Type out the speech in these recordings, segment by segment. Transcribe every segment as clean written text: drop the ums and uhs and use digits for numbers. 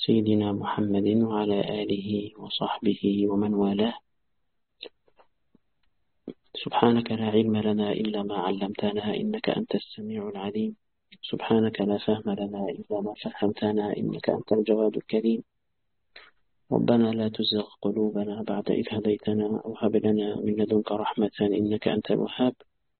سيدنا محمد وعلى آله وصحبه ومن والاه. سبحانك لا علم لنا إلا ما علمتنا إنك أنت السميع العليم. سبحانك لا فهم لنا إلا ما فهمتنا إنك أنت الجواد الكريم. ربنا لا تزغ قلوبنا بعد إذ هديتنا وهب لنا من لدنك رحمة إنك أنت الوهاب.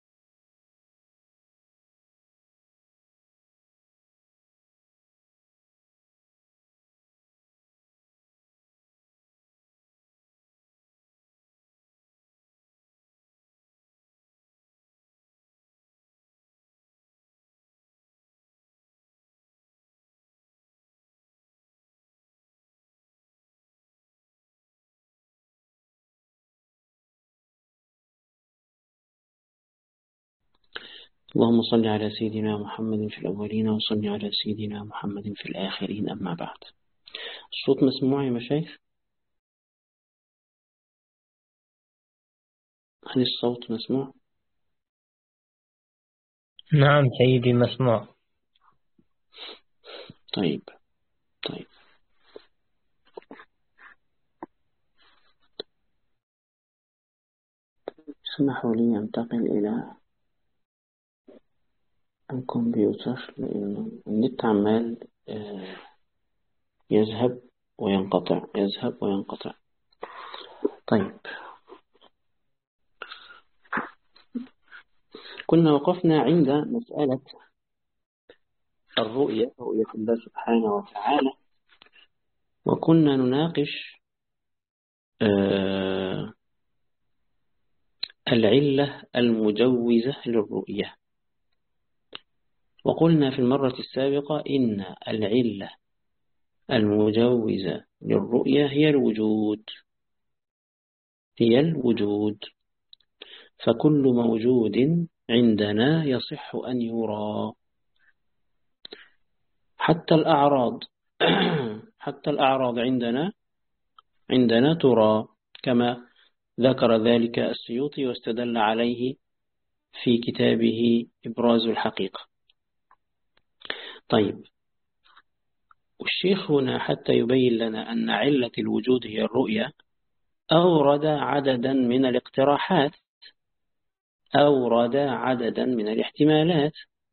اللهم صل على سيدنا محمد في الأولين وصل على سيدنا محمد في الآخرين. أما بعد، الصوت مسموع يا مشايخ؟ هل الصوت مسموع؟ نعم سيدي مسموع. طيب اسمحوا لي أنتقل إلى الكمبيوتر لأنه النت عمال يذهب وينقطع. طيب، كنا وقفنا عند مسألة رؤية الله سبحانه وتعالى، وكنا نناقش العلة المجوزة للرؤية. وقلنا في المرة السابقة إن العلة المجوزة للرؤية هي الوجود. فكل موجود عندنا يصح أن يرى، حتى الأعراض عندنا ترى، كما ذكر ذلك السيوطي واستدل عليه في كتابه إبراز الحقيقة. طيب، والشيخ هنا حتى يبين لنا أن علة الوجود هي الرؤية أورد عددا من الاقتراحات، أورد عددا من الاحتمالات.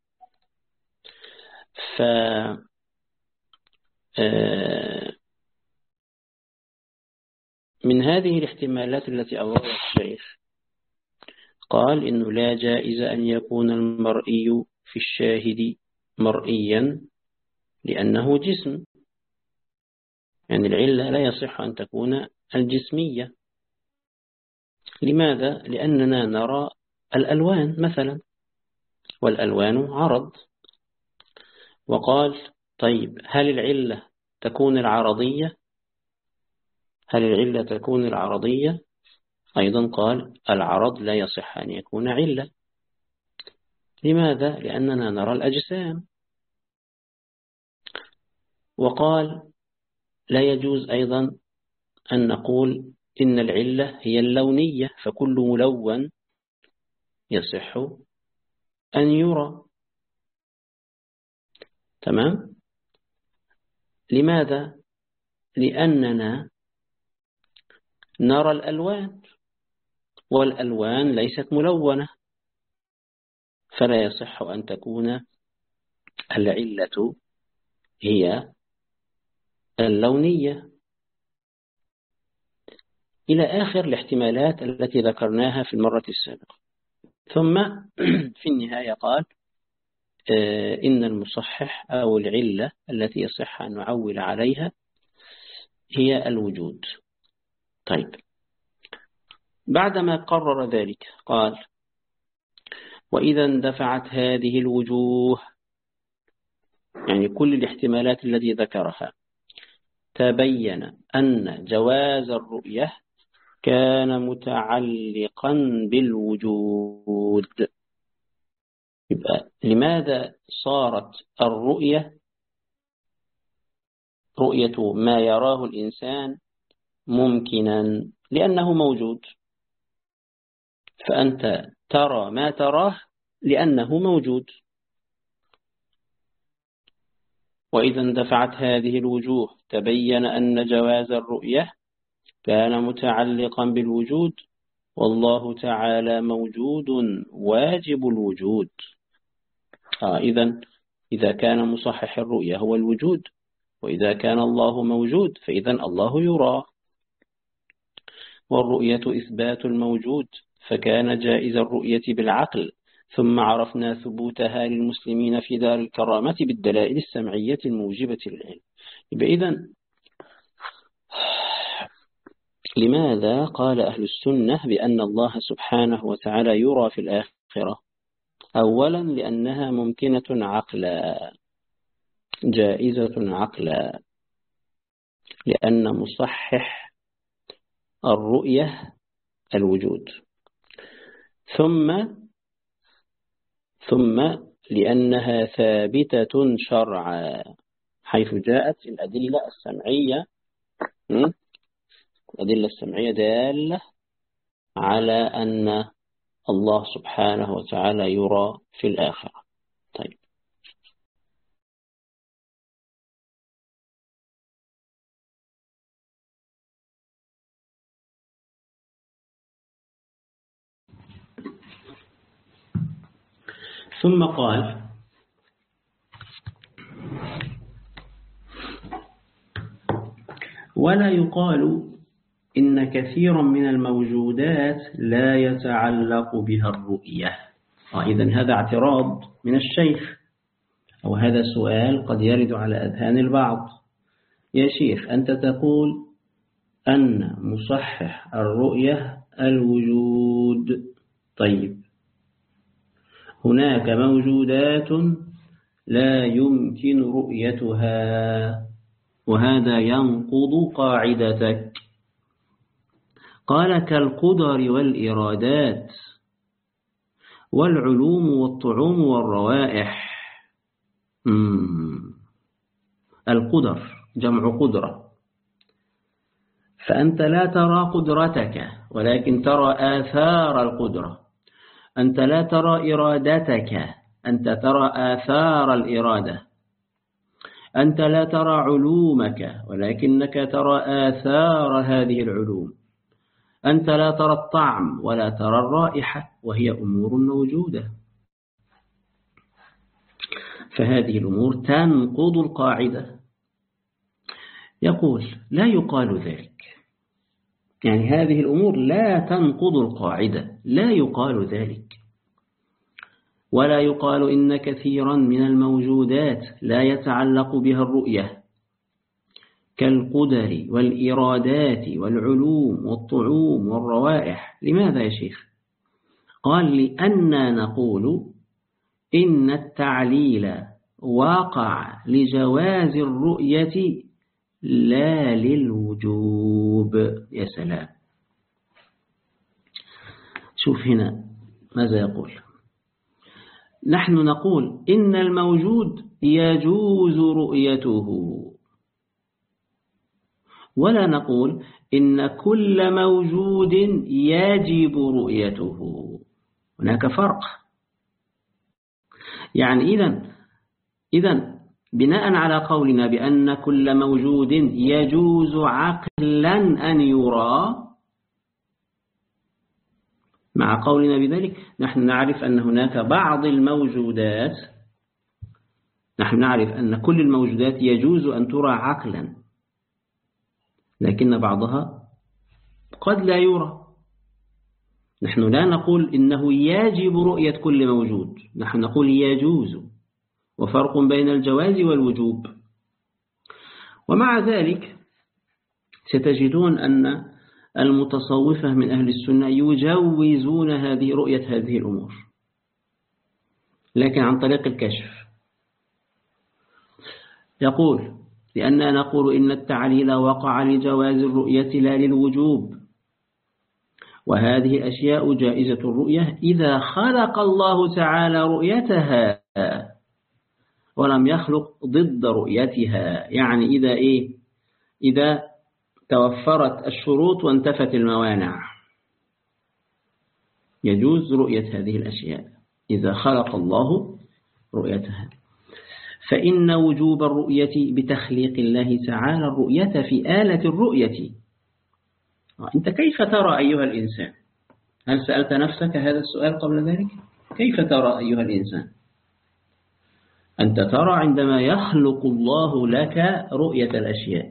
من هذه الاحتمالات التي أوردها الشيخ قال إنه لا جائز أن يكون المرئي في الشاهد مرئيا لأنه جسم، يعني العلة لا يصح أن تكون الجسمية. لماذا؟ لأننا نرى الألوان مثلا، والألوان عرض. وقال طيب، هل العلة تكون العرضية؟ أيضا قال العرض لا يصح أن يكون علة. لماذا؟ لأننا نرى الأجسام. وقال لا يجوز أيضا أن نقول إن العلة هي اللونية، فكل ملون يصح أن يرى. تمام؟ لماذا؟ لأننا نرى الألوان، والألوان ليست ملونة، فلا يصح أن تكون العلة هي اللونية، إلى آخر الاحتمالات التي ذكرناها في المرة السابقة. ثم في النهاية قال إن المصحح أو العلة التي يصح أن نعول عليها هي الوجود. طيب، بعدما قرر ذلك قال وإذا اندفعت هذه الوجوه، يعني كل الاحتمالات التي ذكرها، تبين أن جواز الرؤية كان متعلقا بالوجود. يبقى لماذا صارت الرؤية رؤية ما يراه الإنسان ممكنا؟ لأنه موجود، فأنت ترى ما تراه لأنه موجود. وإذا اندفعت هذه الوجوه تبين أن جواز الرؤية كان متعلقا بالوجود، والله تعالى موجود واجب الوجود. إذا كان مصحح الرؤية هو الوجود، وإذا كان الله موجود فإذا الله يرى، والرؤية إثبات الموجود، فكان جائز الرؤية بالعقل، ثم عرفنا ثبوتها للمسلمين في دار الكرامة بالدلائل السمعية الموجبة للعلم. إذن لماذا قال أهل السنة بأن الله سبحانه وتعالى يرى في الآخرة؟ أولا لأنها ممكنة عقلا، جائزة عقلا، لأن مصحح الرؤية الوجود، ثم لأنها ثابتة شرعا، حيث جاءت الأدلة السمعية، الأدلة السمعية دالة على أن الله سبحانه وتعالى يرى في الآخرة. طيب، ثم قال: ولا يقال إن كثيرا من الموجودات لا يتعلق بها الرؤية. إذن هذا اعتراض من الشيخ، أو هذا سؤال قد يرد على أذهان البعض. يا شيخ، أنت تقول أن مصحح الرؤية الوجود، طيب هناك موجودات لا يمكن رؤيتها، وهذا ينقض قاعدتك. قال: كالقدر والإرادات والعلوم والطعوم والروائح. القدر جمع قدرة، فأنت لا ترى قدرتك ولكن ترى آثار القدرة. أنت لا ترى إرادتك، أنت ترى آثار الإرادة. أنت لا ترى علومك ولكنك ترى آثار هذه العلوم. أنت لا ترى الطعم ولا ترى الرائحة، وهي أمور موجودة. فهذه الأمور تنقض القاعدة. يقول: لا يقال ذلك، يعني هذه الأمور لا تنقض القاعدة، لا يقال ذلك. ولا يقال إن كثيرا من الموجودات لا يتعلق بها الرؤية، كالقدر والإرادات والعلوم والطعوم والروائح. لماذا يا شيخ؟ قال: لأننا نقول إن التعليل واقع لجواز الرؤية لا للوجوب. يا سلام، شوف هنا ماذا يقول. نحن نقول إن الموجود يجوز رؤيته، ولا نقول إن كل موجود يجب رؤيته. هناك فرق. يعني إذن بناء على قولنا بأن كل موجود يجوز عقلا أن يرى، مع قولنا بذلك نحن نعرف أن هناك بعض الموجودات، نحن نعرف أن كل الموجودات يجوز أن ترى عقلا، لكن بعضها قد لا يرى. نحن لا نقول إنه يجب رؤية كل موجود، نحن نقول يجوز، وفرق بين الجواز والوجوب. ومع ذلك ستجدون أن المتصوفة من أهل السنة يجوزون رؤية هذه الأمور، لكن عن طريق الكشف. يقول: لأننا نقول إن التعليل وقع لجواز الرؤية لا للوجوب، وهذه أشياء جائزة الرؤية إذا خلق الله تعالى رؤيتها ولم يخلق ضد رؤيتها. يعني إذا توفرت الشروط وانتفت الموانع يجوز رؤية هذه الأشياء إذا خلق الله رؤيتها. فإن وجوب الرؤية بتخليق الله تعالى الرؤية في آلة الرؤية. أنت كيف ترى أيها الإنسان؟ هل سألت نفسك هذا السؤال قبل ذلك؟ كيف ترى أيها الإنسان؟ أنت ترى عندما يخلق الله لك رؤية الأشياء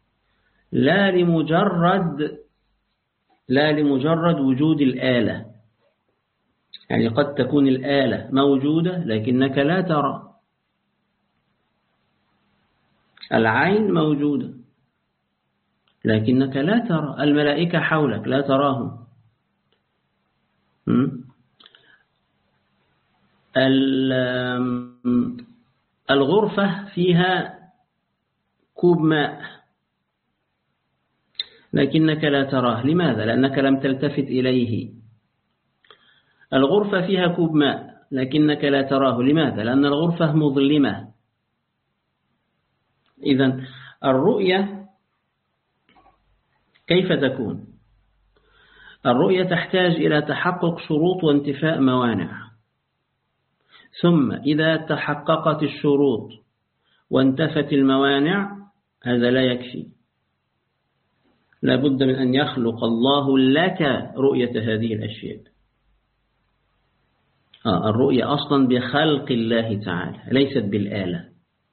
لا لمجرد وجود الآلة. يعني قد تكون الآلة موجودة لكنك لا ترى. العين موجودة لكنك لا ترى. الملائكة حولك لا تراهم. الغرفة فيها كوب ماء لكنك لا تراه. لماذا؟ لأنك لم تلتفت إليه. الغرفة فيها كوب ماء لكنك لا تراه. لماذا؟ لأن الغرفة مظلمة. إذن الرؤية كيف تكون؟ الرؤية تحتاج إلى تحقق شروط وانتفاء موانع. ثم إذا تحققت الشروط وانتفت الموانع هذا لا يكفي. لا بد من أن يخلق الله لك رؤية هذه الأشياء. الرؤية أصلا بخلق الله تعالى ليست بالآلة.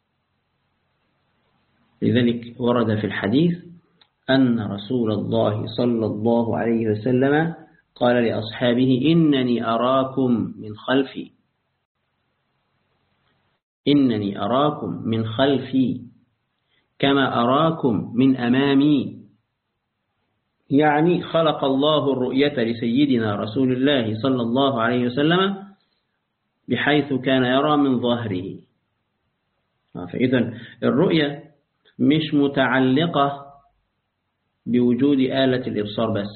لذلك ورد في الحديث أن رسول الله صلى الله عليه وسلم قال لأصحابه إنني أراكم من خلفي كما أراكم من أمامي. يعني خلق الله الرؤية لسيدنا رسول الله صلى الله عليه وسلم بحيث كان يرى من ظهره. فإذا الرؤية مش متعلقة بوجود آلة الإبصار بس.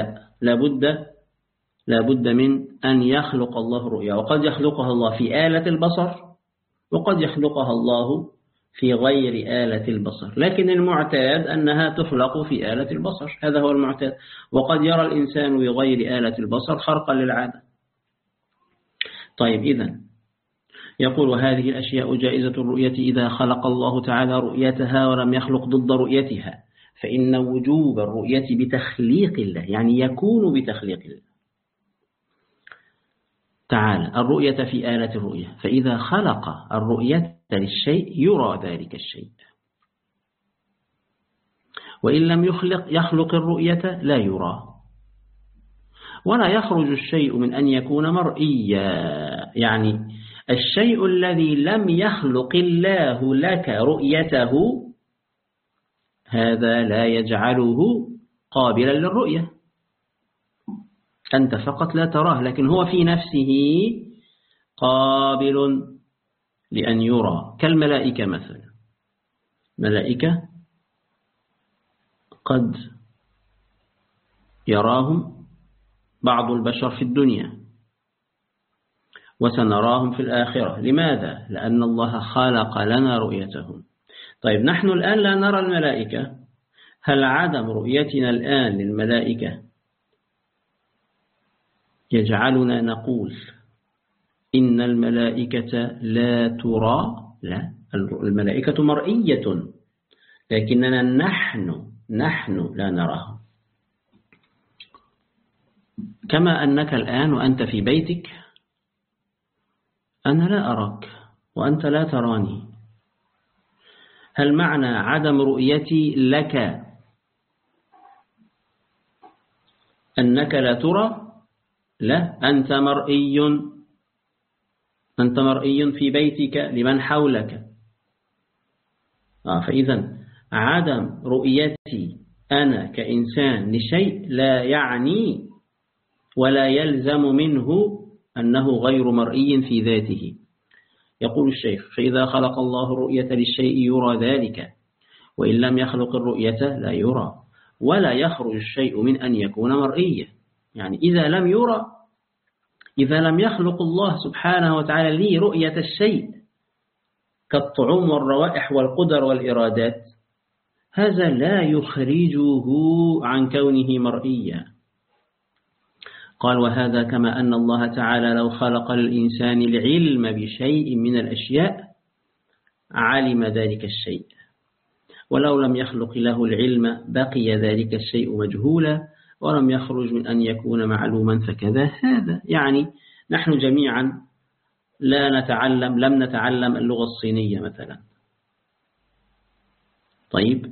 لا بد من أن يخلق الله الرؤية. وقد يخلقها الله في آلة البصر وقد يخلقها الله في غير آلة البصر. لكن المعتاد أنها تخلق في آلة البصر. هذا هو المعتاد. وقد يرى الإنسان بغير آلة البصر خرقا للعادة. طيب إذن يقول وهذه الأشياء جائزة الرؤية إذا خلق الله تعالى رؤيتها ولم يخلق ضد رؤيتها. فإن وجوب الرؤية بتخليق الله يعني يكون بتخليق الله تعالى الرؤية في آلة الرؤية. فإذا خلق الرؤية للشيء يرى ذلك الشيء. وإن لم يخلق الرؤية لا يرى. ولا يخرج الشيء من أن يكون مرئيا. يعني الشيء الذي لم يخلق الله لك رؤيته هذا لا يجعله قابلا للرؤية. أنت فقط لا تراه لكن هو في نفسه قابل لأن يرى. كالملائكة مثلا. ملائكة قد يراهم بعض البشر في الدنيا وسنراهم في الآخرة. لماذا؟ لأن الله خلق لنا رؤيتهم. طيب نحن الآن لا نرى الملائكة. هل عدم رؤيتنا الآن للملائكة يجعلنا نقول إن الملائكة لا ترى؟ لا، الملائكة مرئية لكننا نحن لا نراهم. كما أنك الآن وأنت في بيتك أنا لا أراك وأنت لا تراني. هل معنى عدم رؤيتي لك أنك لا ترى؟ لا، أنت مرئي في بيتك لمن حولك. فإذا عدم رؤيتي أنا كإنسان لشيء لا يعني ولا يلزم منه أنه غير مرئي في ذاته. يقول الشيخ فإذا خلق الله الرؤية للشيء يرى ذلك وإن لم يخلق الرؤية لا يرى. ولا يخرج الشيء من أن يكون مرئيا. يعني إذا لم يخلق الله سبحانه وتعالى لي رؤية الشيء كالطعوم والروائح والقدر والإرادات هذا لا يخرجه عن كونه مرئيا. قال وهذا كما أن الله تعالى لو خلق للإنسان العلم بشيء من الأشياء علم ذلك الشيء، ولو لم يخلق له العلم بقي ذلك الشيء مجهولا ولم يخرج من أن يكون معلوما فكذا هذا. يعني نحن جميعا لم نتعلم اللغة الصينية مثلا. طيب،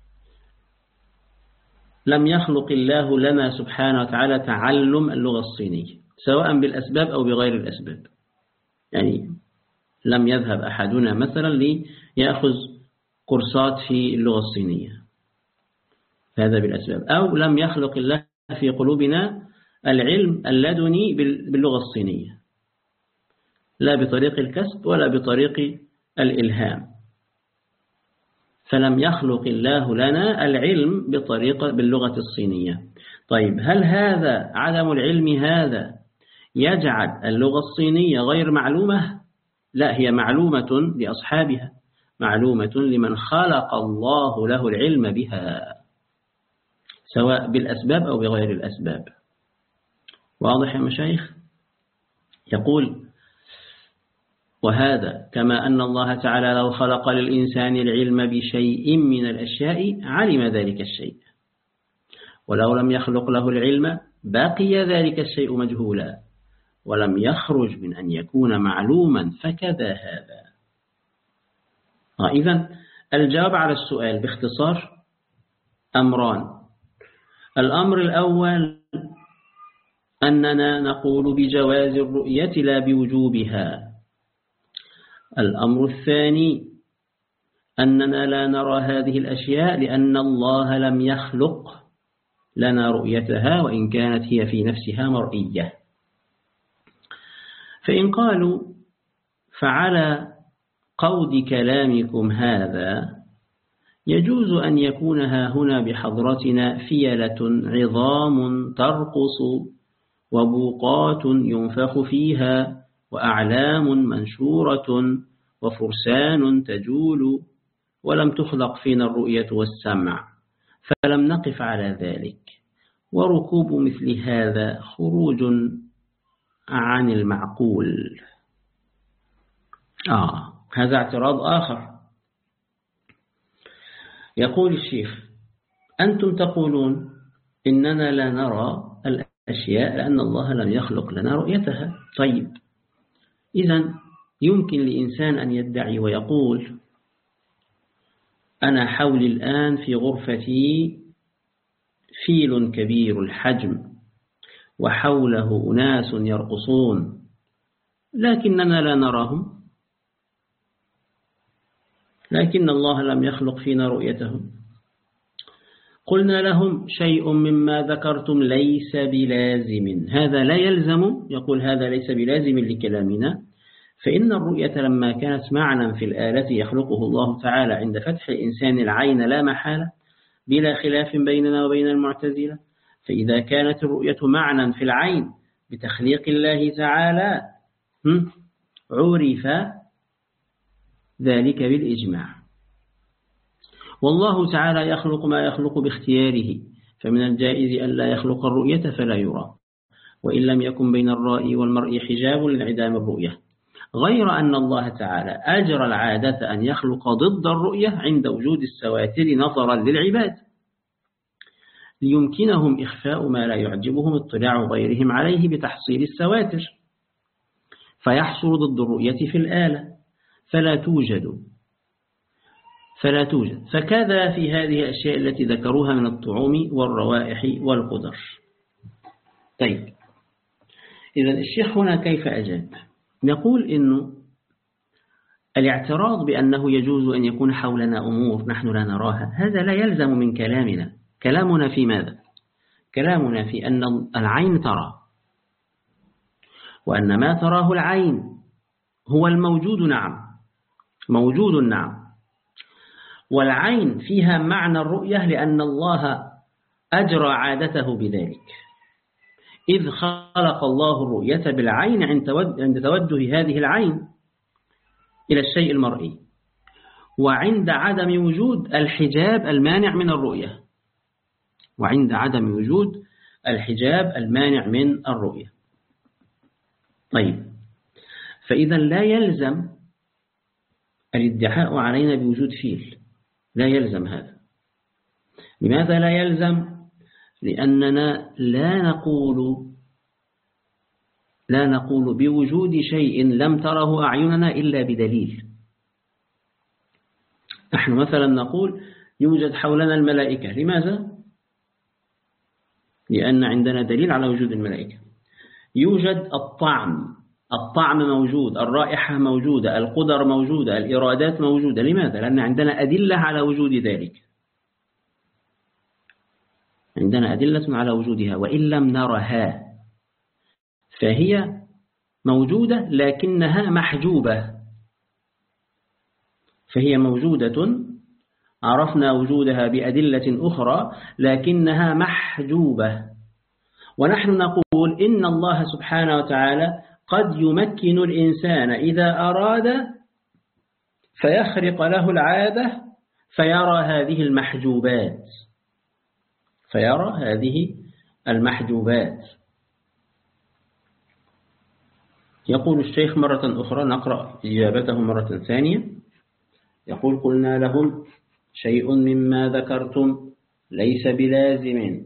لم يخلق الله لنا سبحانه وتعالى تعلم اللغة الصينية سواء بالأسباب أو بغير الأسباب. يعني لم يذهب أحدنا مثلا ليأخذ كورسات في اللغة الصينية، هذا بالأسباب، أو لم يخلق الله في قلوبنا العلم اللدني باللغة الصينية، لا بطريق الكسب ولا بطريق الإلهام. فلم يخلق الله لنا العلم باللغة الصينية. طيب، هل هذا عدم العلم هذا يجعل اللغة الصينية غير معلومة؟ لا، هي معلومة لأصحابها، معلومة لمن خلق الله له العلم بها سواء بالأسباب أو بغير الأسباب. واضح يا مشايخ؟ يقول: وهذا كما أن الله تعالى لو خلق للإنسان العلم بشيء من الأشياء علم ذلك الشيء، ولو لم يخلق له العلم بقي ذلك الشيء مجهولا ولم يخرج من أن يكون معلوما فكذا هذا. إذن الجواب على السؤال باختصار أمران. الأمر الأول أننا نقول بجواز الرؤية لا بوجوبها. الأمر الثاني أننا لا نرى هذه الأشياء لأن الله لم يخلق لنا رؤيتها وإن كانت هي في نفسها مرئية. فإن قالوا: فعلى قود كلامكم هذا يجوز أن يكون هنا بحضرتنا فيلة عظام ترقص وبوقات ينفخ فيها وأعلام منشورة وفرسان تجول ولم تخلق فينا الرؤية والسمع فلم نقف على ذلك، وركوب مثل هذا خروج عن المعقول. هذا اعتراض آخر. يقول الشيخ: أنتم تقولون إننا لا نرى الأشياء لأن الله لم يخلق لنا رؤيتها. طيب، إذن يمكن لإنسان أن يدعي ويقول: أنا حولي الآن في غرفتي فيل كبير الحجم وحوله أناس يرقصون لكننا لا نراهم، لكن الله لم يخلق فينا رؤيتهم. قلنا لهم: شيء مما ذكرتم ليس بلازم. هذا لا يلزم. يقول: هذا ليس بلازم لكلامنا، فإن الرؤية لما كانت معنى في الآلة يخلقه الله تعالى عند فتح الإنسان العين لا محالة بلا خلاف بيننا وبين المعتزلة، فإذا كانت الرؤية معنى في العين بتخليق الله تعالى عرف ذلك بالإجماع. والله تعالى يخلق ما يخلق باختياره، فمن الجائز أن لا يخلق الرؤية فلا يرى، وإن لم يكن بين الرائي والمرء حجاب لانعدام الرؤية، غير أن الله تعالى أجرى العادة أن يخلق ضد الرؤية عند وجود السواتر نظرا للعباد ليمكنهم إخفاء ما لا يعجبهم اطلاع غيرهم عليه بتحصيل السواتر، فيحصل ضد الرؤية في الآلة فلا توجد. فكذا في هذه الأشياء التي ذكروها من الطعوم والروائح والقدر. طيب، إذن الشيخ هنا كيف أجاب؟ نقول إنه الاعتراض بأنه يجوز أن يكون حولنا أمور نحن لا نراها هذا لا يلزم من كلامنا. كلامنا في ماذا؟ كلامنا في أن العين ترى، وأن ما تراه العين هو الموجود. نعم، موجود. نعم، والعين فيها معنى الرؤية لأن الله أجرى عادته بذلك، إذ خلق الله الرؤية بالعين عند توجه هذه العين إلى الشيء المرئي، وعند عدم وجود الحجاب المانع من الرؤية، وعند عدم وجود الحجاب المانع من الرؤية. طيب، فإذا لا يلزم الادعاء علينا بوجود فيل لا يلزم هذا. لماذا لا يلزم؟ لأننا لا نقول بوجود شيء لم تره أعيننا إلا بدليل. نحن مثلا نقول يوجد حولنا الملائكة. لماذا؟ لأن عندنا دليل على وجود الملائكة. يوجد الطعم موجود، الرائحة موجودة، القدر موجودة، الإرادات موجودة. لماذا؟ لأن عندنا أدلة على وجود ذلك، عندنا أدلة على وجودها، وإن لم نرها فهي موجودة لكنها محجوبة. فهي موجودة عرفنا وجودها بأدلة أخرى لكنها محجوبة. ونحن نقول إن الله سبحانه وتعالى قد يمكن الإنسان إذا أراد فيخرق له العادة فيرى هذه المحجوبات. يقول الشيخ مرة أخرى، نقرأ إجابته مرة ثانية. يقول: قلنا لهم: شيء مما ذكرتم ليس بلازم،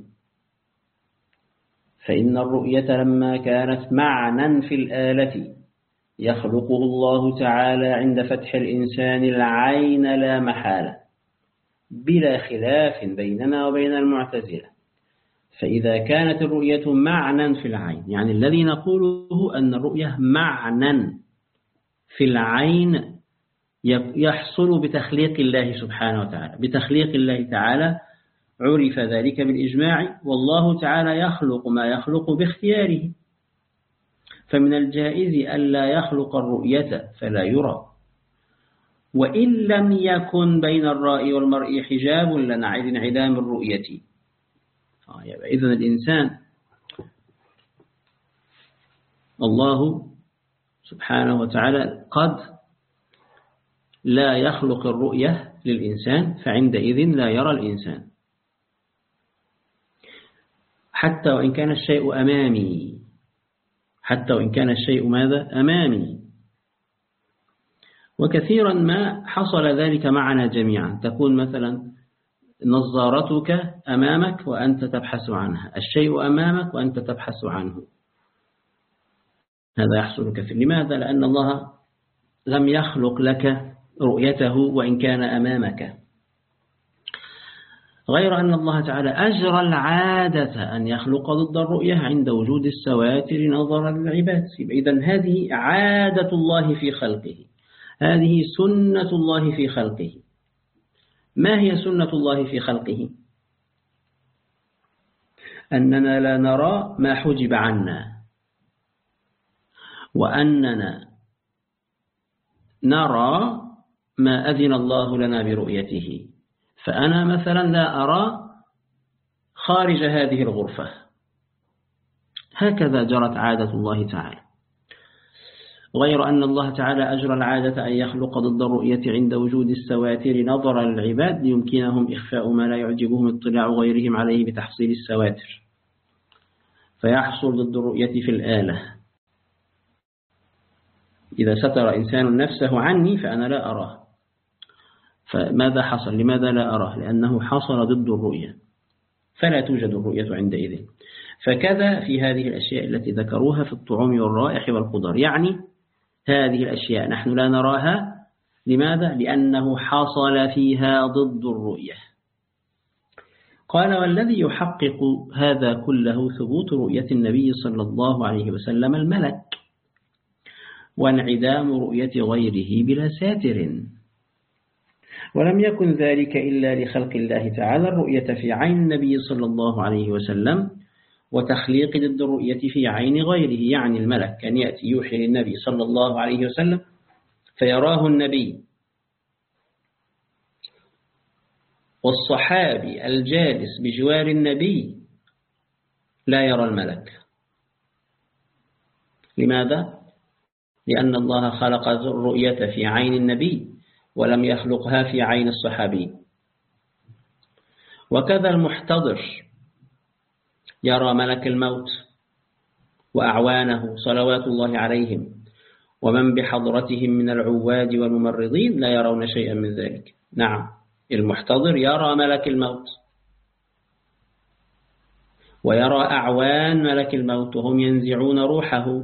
فإن الرؤية لما كانت معنى في الآلة يخلقه الله تعالى عند فتح الإنسان العين لا محالة بلا خلاف بيننا وبين المعتزلة. فإذا كانت الرؤية معنى في العين، يعني الذي نقوله أن الرؤية معنى في العين يحصل بتخليق الله سبحانه وتعالى. بتخليق الله تعالى عرف ذلك بالإجماع، والله تعالى يخلق ما يخلق باختياره، فمن الجائز ألا يخلق الرؤية فلا يرى، وإن لم يكن بين الرائي والمرئي حجاب لانعدام الرؤية. إذن الإنسان الله سبحانه وتعالى قد لا يخلق الرؤية للإنسان، فعندئذ لا يرى الإنسان حتى وإن كان الشيء أمامي. حتى وإن كان الشيء ماذا؟ أمامي. وكثيرا ما حصل ذلك معنا جميعا. تكون مثلا نظارتك أمامك وأنت تبحث عنها، الشيء أمامك وأنت تبحث عنه. هذا يحصل كثير. لماذا؟ لأن الله لم يخلق لك رؤيته وإن كان أمامك. غير أن الله تعالى أجرى العادة أن يخلق ضد الرؤية عند وجود السواتر نظرا للعباد. إذن هذه عادة الله في خلقه، هذه سنة الله في خلقه. ما هي سنة الله في خلقه؟ أننا لا نرى ما حجب عنا، وأننا نرى ما أذن الله لنا برؤيته. فأنا مثلا لا أرى خارج هذه الغرفة. هكذا جرت عادة الله تعالى. غير أن الله تعالى أجرى العادة أن يخلق ضد الرؤية عند وجود السواتر نظرا للعباد ليمكنهم إخفاء ما لا يعجبهم اطلاع غيرهم عليه بتحصيل السواتر، فيحصل ضد الرؤية في الآلة. إذا ستر إنسان نفسه عني فأنا لا أراه. فماذا حصل؟ لماذا لا أراه؟ لأنه حصل ضد الرؤية، فلا توجد الرؤية عندئذ. فكذا في هذه الأشياء التي ذكروها في الطعوم والرائح والقدر، يعني هذه الأشياء نحن لا نراها. لماذا؟ لأنه حصل فيها ضد الرؤية. قال: والذي يحقق هذا كله ثبوت رؤية النبي صلى الله عليه وسلم الملك، وانعدام رؤية غيره بلا ساتر. ولم يكن ذلك إلا لخلق الله تعالى الرؤية في عين النبي صلى الله عليه وسلم، وتخليق ضد الرؤية في عين غيره، يعني الملك كان يأتي يوحي للنبي صلى الله عليه وسلم فيراه النبي، والصحابي الجالس بجوار النبي لا يرى الملك. لماذا؟ لأن الله خلق الرؤية في عين النبي ولم يخلقها في عين الصحابي. وكذا المحتضر يرى ملك الموت وأعوانه صلوات الله عليهم، ومن بحضرتهم من العواد والممرضين لا يرون شيئا من ذلك. نعم، المحتضر يرى ملك الموت ويرى أعوان ملك الموت وهم ينزعون روحه،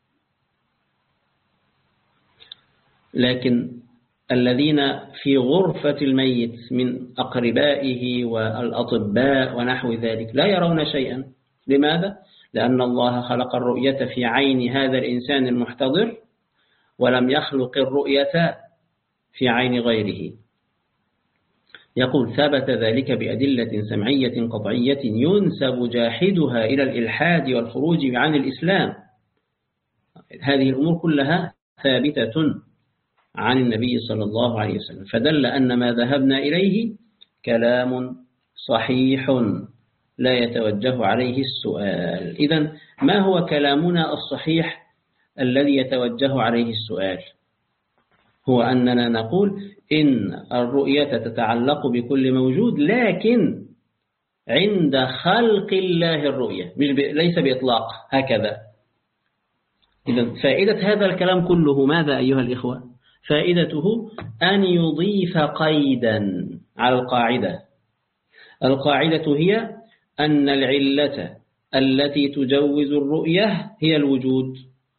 لكن الذين في غرفة الميت من أقربائه والأطباء ونحو ذلك لا يرون شيئا. لماذا؟ لأن الله خلق الرؤية في عين هذا الإنسان المحتضر ولم يخلق الرؤية في عين غيره. يقول ثبت ذلك بأدلة سمعية قطعية ينسب جاحدها إلى الإلحاد والخروج عن الإسلام. هذه الأمور كلها ثابتة عن النبي صلى الله عليه وسلم، فدل أن ما ذهبنا إليه كلام صحيح لا يتوجه عليه السؤال. إذن ما هو كلامنا الصحيح الذي يتوجه عليه السؤال؟ هو أننا نقول إن الرؤية تتعلق بكل موجود، لكن عند خلق الله الرؤية، ليس بإطلاق هكذا. إذن فائدة هذا الكلام كله ماذا أيها الإخوة؟ فائدته أن يضيف قيدا على القاعدة. القاعدة هي أن العلة التي تجوز الرؤية هي الوجود.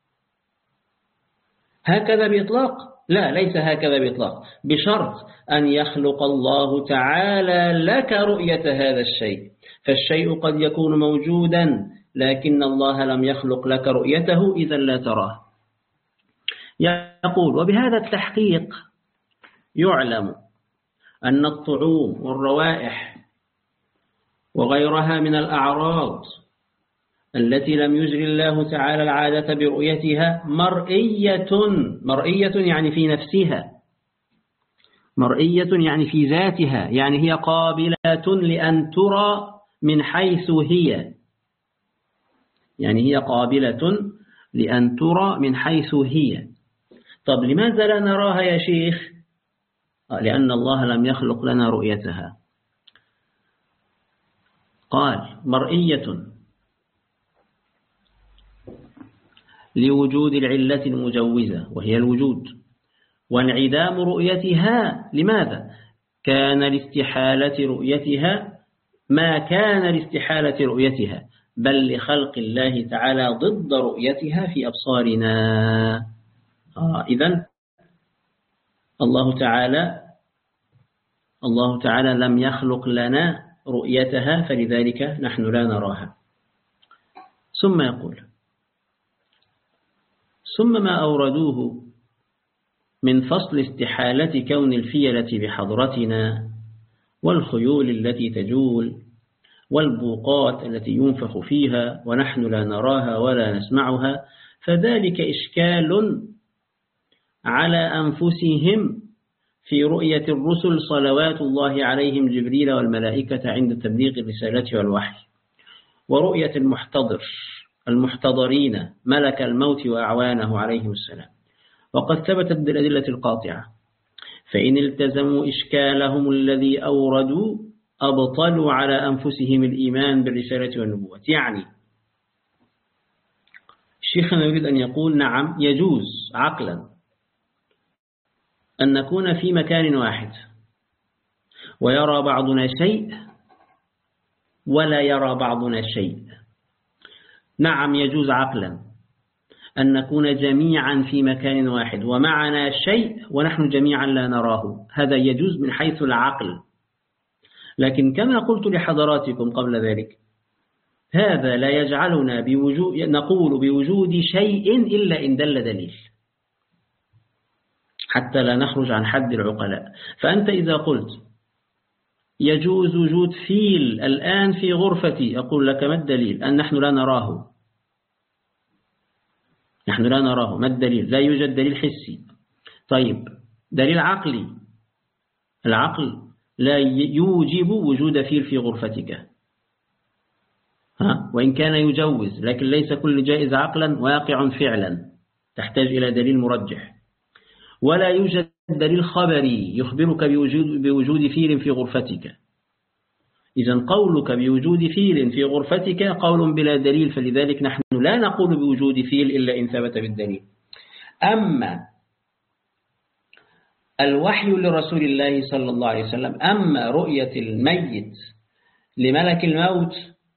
هكذا بإطلاق؟ لا، ليس هكذا بإطلاق، بشرط أن يخلق الله تعالى لك رؤية هذا الشيء. فالشيء قد يكون موجودا لكن الله لم يخلق لك رؤيته، إذا لا تراه. يقول وبهذا التحقيق يعلم أن الطعوم والروائح وغيرها من الأعراض التي لم يجري الله تعالى العادة برؤيتها مرئية يعني في نفسها، مرئية يعني في ذاتها، يعني هي قابلة لأن ترى من حيث هي، يعني هي قابلة لأن ترى من حيث هي. طب لماذا لا نراها يا شيخ؟ لأن الله لم يخلق لنا رؤيتها. قال مرئية لوجود العلة المجوزة وهي الوجود، وانعدام رؤيتها لماذا؟ كان لاستحالة رؤيتها ما كان لاستحالة رؤيتها، بل لخلق الله تعالى ضد رؤيتها في أبصارنا. إذن الله تعالى لم يخلق لنا رؤيتها، فلذلك نحن لا نراها. ثم يقول ثم ما أوردوه من فصل استحالة كون الفيلة بحضرتنا والخيول التي تجول والبوقات التي ينفخ فيها ونحن لا نراها ولا نسمعها، فذلك إشكال على أنفسهم في رؤية الرسل صلوات الله عليهم جبريل والملائكة عند تبليغ الرسالة والوحي، ورؤية المحتضرين ملك الموت وأعوانه عليهم السلام، وقد ثبتت بالأدلة القاطعة. فإن التزموا إشكالهم الذي أوردوا أبطلوا على أنفسهم الإيمان بالرسالة والنبوة. يعني الشيخنا يريد أن يقول نعم يجوز عقلا أن نكون في مكان واحد ويرى بعضنا شيء ولا يرى بعضنا شيء. نعم يجوز عقلا أن نكون جميعا في مكان واحد ومعنا شيء ونحن جميعا لا نراه، هذا يجوز من حيث العقل. لكن كما قلت لحضراتكم قبل ذلك، هذا لا يجعلنا نقول بوجود شيء إلا إن دل دليل، حتى لا نخرج عن حد العقلاء. فأنت إذا قلت يجوز وجود فيل الآن في غرفتي، أقول لك ما الدليل؟ أن نحن لا نراه، نحن لا نراه، ما الدليل؟ لا يوجد دليل حسي. طيب دليل عقلي، العقل لا يوجب وجود فيل في غرفتك، وإن كان يجوز، لكن ليس كل جائز عقلا واقع فعلا، تحتاج إلى دليل مرجح. ولا يوجد دليل خبري يخبرك بوجود فيل في غرفتك. إذن قولك بوجود فيل في غرفتك قول بلا دليل، فلذلك نحن لا نقول بوجود فيل إلا إن ثبت بالدليل. أما الوحي لرسول الله صلى الله عليه وسلم، أما رؤية الميت لملك الموت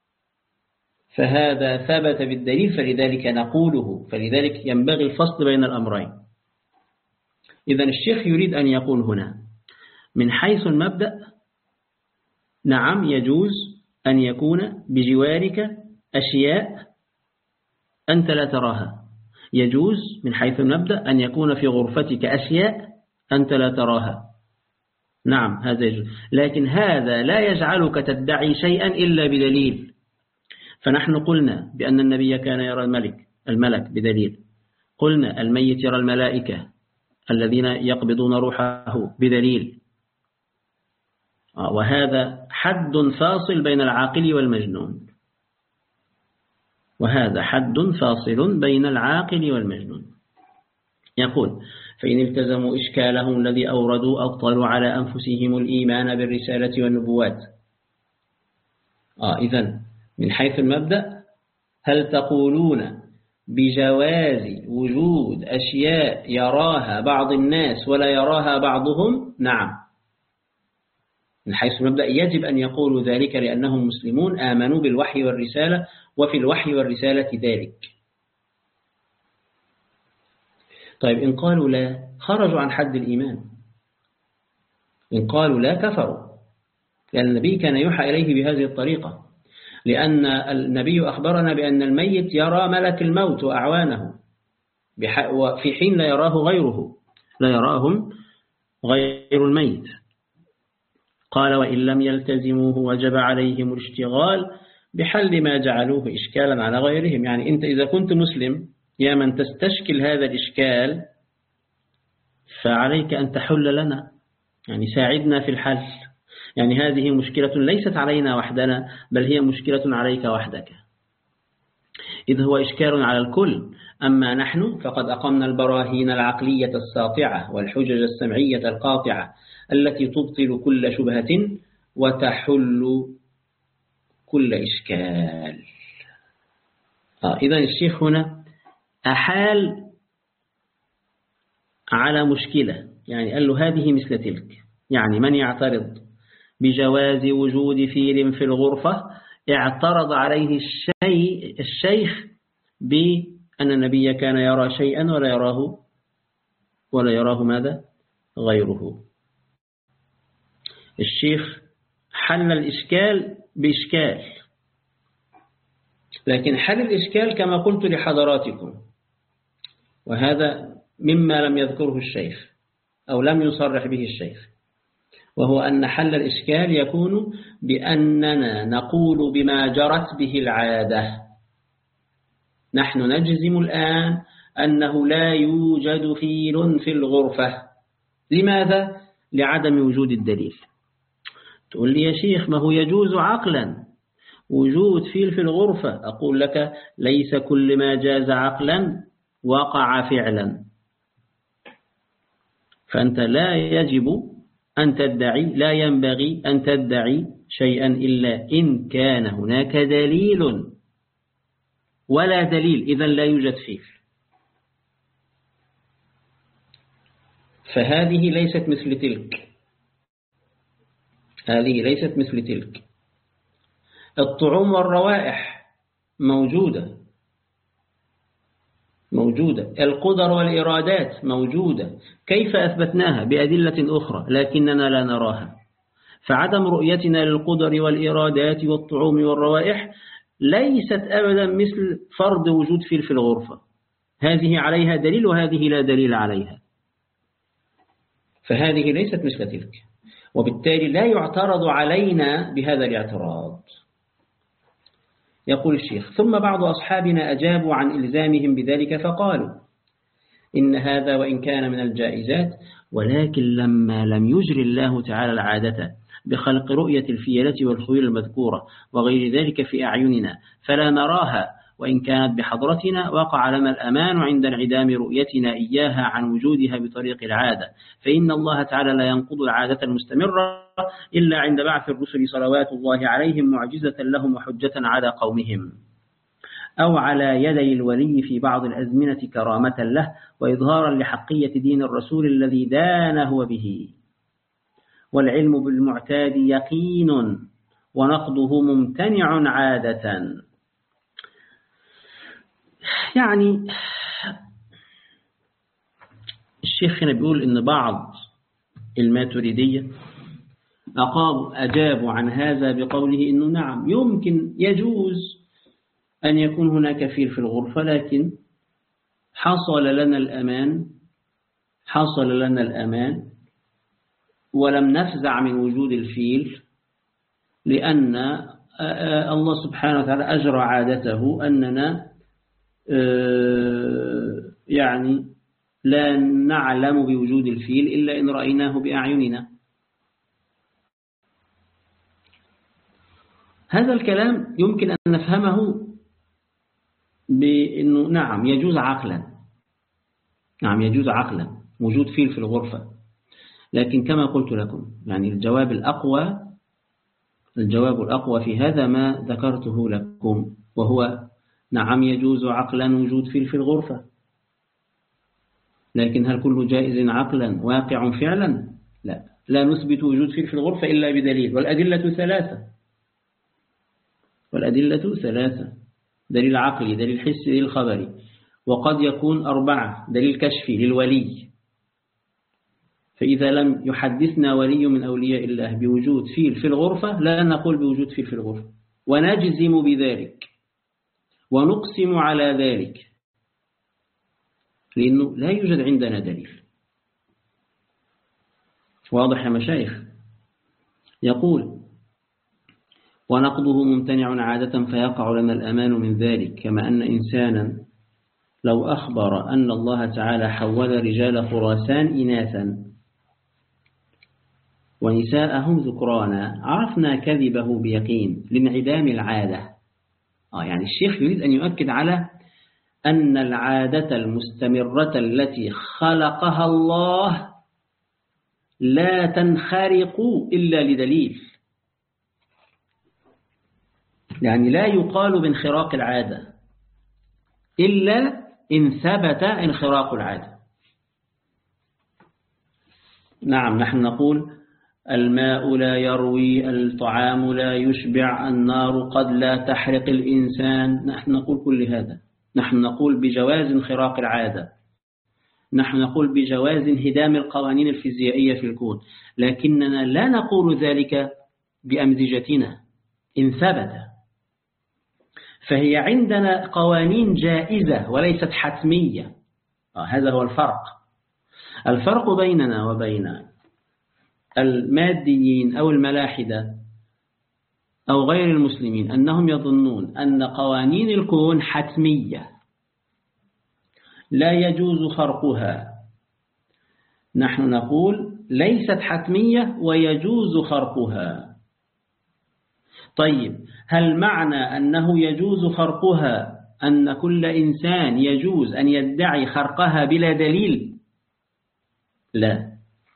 فهذا ثبت بالدليل، فلذلك نقوله، فلذلك ينبغي الفصل بين الأمرين. إذن الشيخ يريد أن يقول هنا من حيث المبدأ نعم يجوز أن يكون بجوارك أشياء أنت لا تراها، يجوز من حيث المبدأ أن يكون في غرفتك أشياء أنت لا تراها، نعم هذا يجوز، لكن هذا لا يجعلك تدعي شيئا إلا بدليل. فنحن قلنا بأن النبي كان يرى الملك بدليل، قلنا الميت يرى الملائكة الذين يقبضون روحه بدليل، وهذا حد فاصل بين العاقل والمجنون، وهذا حد فاصل بين العاقل والمجنون. يقول فإن التزموا إشكالهم الذي أوردوا أبطلوا على أنفسهم الإيمان بالرسالة والنبوات. إذن من حيث المبدأ هل تقولون بجواز وجود أشياء يراها بعض الناس ولا يراها بعضهم؟ نعم، من حيث المبدأ يجب أن يقولوا ذلك لأنهم مسلمون آمنوا بالوحي والرسالة، وفي الوحي والرسالة ذلك. طيب إن قالوا لا خرجوا عن حد الإيمان، إن قالوا لا كفروا، لأن النبي كان يوحى إليه بهذه الطريقة، لأن النبي أخبرنا بأن الميت يرى ملك الموت وأعوانه وفي حين لا يراه غيره، لا يراهم غير الميت. قال وإن لم يلتزموه وجب عليهم الاشتغال بحل ما جعلوه إشكالا على غيرهم. يعني أنت إذا كنت مسلم يا من تستشكل هذا الإشكال فعليك أن تحل لنا، يعني ساعدنا في الحل، يعني هذه مشكلة ليست علينا وحدنا بل هي مشكلة عليك وحدك، إذ هو إشكال على الكل. أما نحن فقد أقمنا البراهين العقلية الساطعة والحجج السمعية القاطعة التي تبطل كل شبهة وتحل كل إشكال. إذن الشيخ هنا أحال على مشكلة، يعني قال له هذه مثل تلك، يعني من يعترض بجواز وجود فيل في الغرفة اعترض عليه الشيخ بأن النبي كان يرى شيئا ولا يراه ماذا غيره. الشيخ حل الإشكال بإشكال، لكن حل الإشكال كما قلت لحضراتكم، وهذا مما لم يذكره الشيخ أو لم يصرح به الشيخ، وهو أن حل الإشكال يكون بأننا نقول بما جرت به العادة. نحن نجزم الآن أنه لا يوجد فيل في الغرفة. لماذا؟ لعدم وجود الدليل. تقول لي يا شيخ ما هو يجوز عقلا وجود فيل في الغرفة. أقول لك ليس كل ما جاز عقلا وقع فعلا، فأنت لا ينبغي أن تدعي شيئا إلا إن كان هناك دليل، ولا دليل إذن لا يوجد فيل. فهذه ليست مثل تلك، هذه ليست مثل تلك. الطعوم والروائح موجودة، القدر والإرادات موجودة. كيف أثبتناها؟ بأدلة أخرى لكننا لا نراها. فعدم رؤيتنا للقدر والإرادات والطعوم والروائح ليست أبدا مثل فرض وجود فيل في الغرفة، هذه عليها دليل وهذه لا دليل عليها، فهذه ليست مثل تلك، وبالتالي لا يعترض علينا بهذا الاعتراض. يقول الشيخ ثم بعض أصحابنا أجابوا عن إلزامهم بذلك فقالوا إن هذا وإن كان من الجائزات، ولكن لما لم يجري الله تعالى العادة بخلق رؤية الفيلة والخيول المذكورة وغير ذلك في أعيننا فلا نراها وإن كانت بحضرتنا، وقع لنا الأمان عند انعدام رؤيتنا إياها عن وجودها بطريق العادة، فإن الله تعالى لا ينقض العادة المستمرة إلا عند بعث الرسل صلوات الله عليهم معجزة لهم وحجة على قومهم. أو على يدي الولي في بعض الأزمنة كرامة له وإظهارا لحقية دين الرسول الذي دان هو به. والعلم بالمعتاد يقين ونقضه ممتنع عادة. يعني الشيخ هنا بيقول إن بعض الماتريدية أجابوا عن هذا بقوله إنه نعم يمكن يجوز أن يكون هناك فيل في الغرفة، لكن حصل لنا الأمان ولم نفزع من وجود الفيل، لأن الله سبحانه وتعالى أجرى عادته أننا يعني لا نعلم بوجود الفيل إلا إن رأيناه بأعيننا. هذا الكلام يمكن أن نفهمه بأنه نعم يجوز عقلا وجود فيل في الغرفة، لكن كما قلت لكم يعني الجواب الأقوى في هذا ما ذكرته لكم، وهو نعم يجوز عقلا وجود فيل في الغرفة، لكن هل كل جائز عقلا واقع فعلا؟ لا نثبت وجود فيل في الغرفة إلا بدليل، والأدلة ثلاثة: دليل عقلي، دليل حسي، دليل خبري، وقد يكون 4: دليل كشفي للولي. فإذا لم يحدثنا ولي من أولياء الله بوجود فيل في الغرفة لا نقول بوجود فيل في الغرفة، ونجزم بذلك ونقسم على ذلك، لأنه لا يوجد عندنا دليل. واضح يا مشايخ؟ يقول: ونقضه ممتنع عادة فيقع لنا الأمان من ذلك، كما أن إنسانا لو أخبر أن الله تعالى حول رجال خراسان إناثا ونساءهم ذكرانا عرفنا كذبه بيقين لانعدام العادة. يعني الشيخ يريد أن يؤكد على أن العادة المستمرة التي خلقها الله لا تنخرق إلا لدليل، يعني لا يقال بانخراق العادة إلا إن ثبت انخراق العادة. نعم نحن نقول الماء لا يروي، الطعام لا يشبع، النار قد لا تحرق الإنسان، نحن نقول كل هذا. نحن نقول بجواز انخراق العادة، نحن نقول بجواز انهدام القوانين الفيزيائية في الكون، لكننا لا نقول ذلك بأمزجتنا إن ثبت. فهي عندنا قوانين جائزة وليست حتمية. هذا هو الفرق بيننا وبين الماديين أو الملاحدة أو غير المسلمين، أنهم يظنون أن قوانين الكون حتمية لا يجوز خرقها. نحن نقول ليست حتمية ويجوز خرقها. طيب هل معنى أنه يجوز خرقها أن كل إنسان يجوز أن يدعي خرقها بلا دليل؟ لا،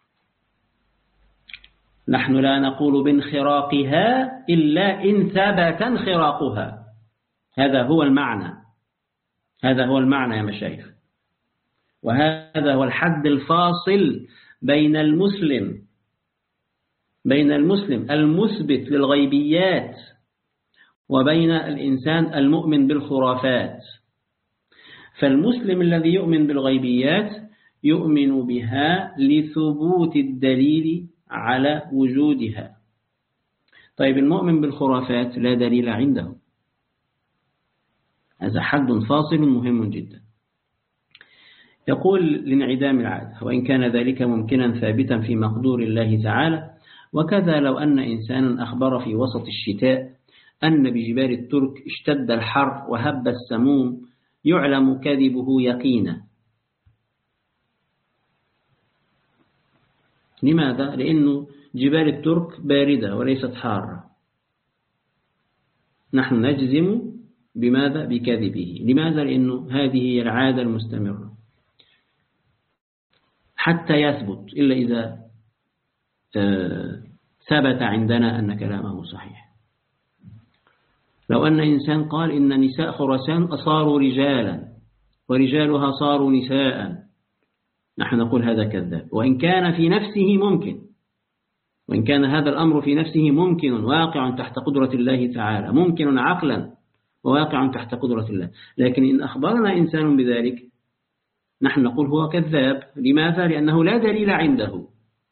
نحن لا نقول بانخراقها إلا إن ثبت انخراقها. هذا هو المعنى يا مشايخ، وهذا هو الحد الفاصل بين المسلم المثبت للغيبيات وبين الإنسان المؤمن بالخرافات. فالمسلم الذي يؤمن بالغيبيات يؤمن بها لثبوت الدليل على وجودها. طيب المؤمن بالخرافات لا دليل عنده. هذا حد فاصل مهم جدا. يقول لانعدام العادة، وإن كان ذلك ممكنا ثابتا في مقدور الله تعالى. وكذا لو أن إنسانا أخبر في وسط الشتاء أن بجبال الترك اشتد الحر وهب السموم يعلم كذبه يقينا. لماذا؟ لأنه جبال الترك باردة وليست حارة. نحن نجزم بماذا؟ بكذبه. لماذا؟ لأنه هذه هي العادة المستمرة حتى يثبت، إلا إذا ثبت عندنا أن كلامه صحيح. لو أن إنسان قال إن نساء خراسان صاروا رجالا ورجالها صاروا نساء، نحن نقول هذا كذاب، وإن كان في نفسه ممكن، وإن كان هذا الأمر في نفسه ممكن واقع تحت قدرة الله تعالى، ممكن عقلا وواقع تحت قدرة الله، لكن إن أخبرنا إنسان بذلك نحن نقول هو كذاب. لماذا؟ لأنه لا دليل عنده.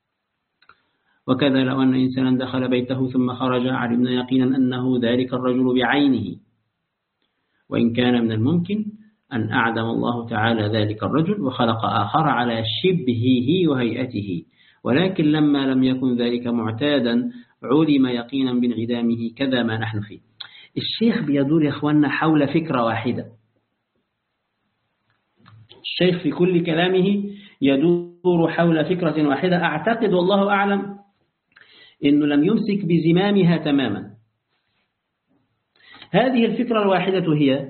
وكذا لو أن إنسانا دخل بيته ثم خرج علمنا يقينا أنه ذلك الرجل بعينه، وإن كان من الممكن أن أعدم الله تعالى ذلك الرجل وخلق آخر على شبهه وهيئته، ولكن لما لم يكن ذلك معتادا علم يقينا بانعدامه كذا ما نحن فيه. الشيخ بيدور يا أخواننا حول فكرة واحدة، الشيخ في كل كلامه يدور حول فكرة واحدة، أعتقد والله أعلم إنه لم يمسك بزمامها تماما. هذه الفكرة الواحدة هي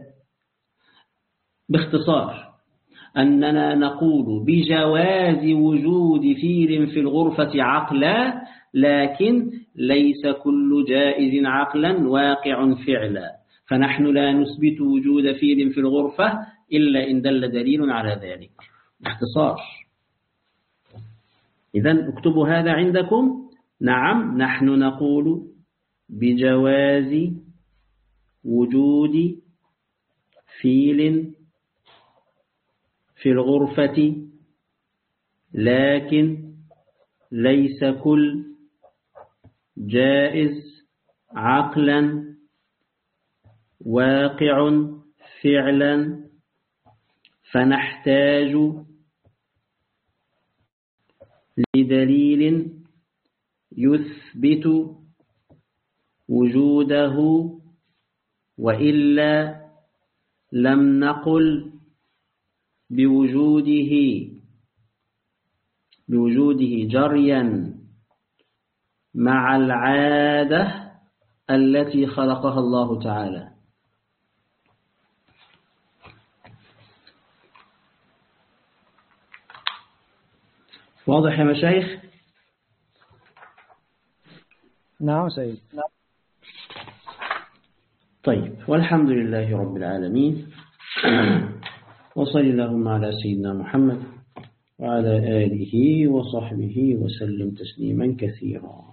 باختصار أننا نقول بجواز وجود فيل في الغرفة عقلا، لكن ليس كل جائز عقلا واقع فعلا، فنحن لا نثبت وجود فيل في الغرفة إلا إن دل دليل على ذلك باختصار. إذن اكتبوا هذا عندكم. نعم، نحن نقول بجواز وجود فيل في الغرفة، لكن ليس كل جائز عقلا واقع فعلا، فنحتاج لدليل يثبت وجوده، وإلا لم نقل بوجوده جريا مع العادة التي خلقها الله تعالى. واضح يا مشايخ؟ نعم سيد. طيب، والحمد لله رب العالمين، وصل اللهم على سيدنا محمد وعلى آله وصحبه وسلم تسليما كثيرا.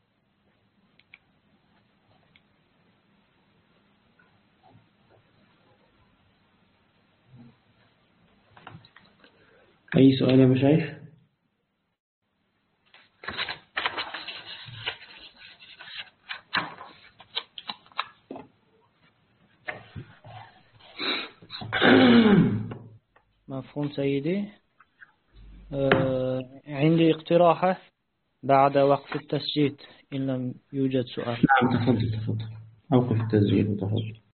أي سؤال يا مشايخ؟ مفهوم سيدي. عندي اقتراحة بعد وقف التسجيل إن لم يوجد سؤال. نعم، تفضل أوقف التسجيل وتفضل.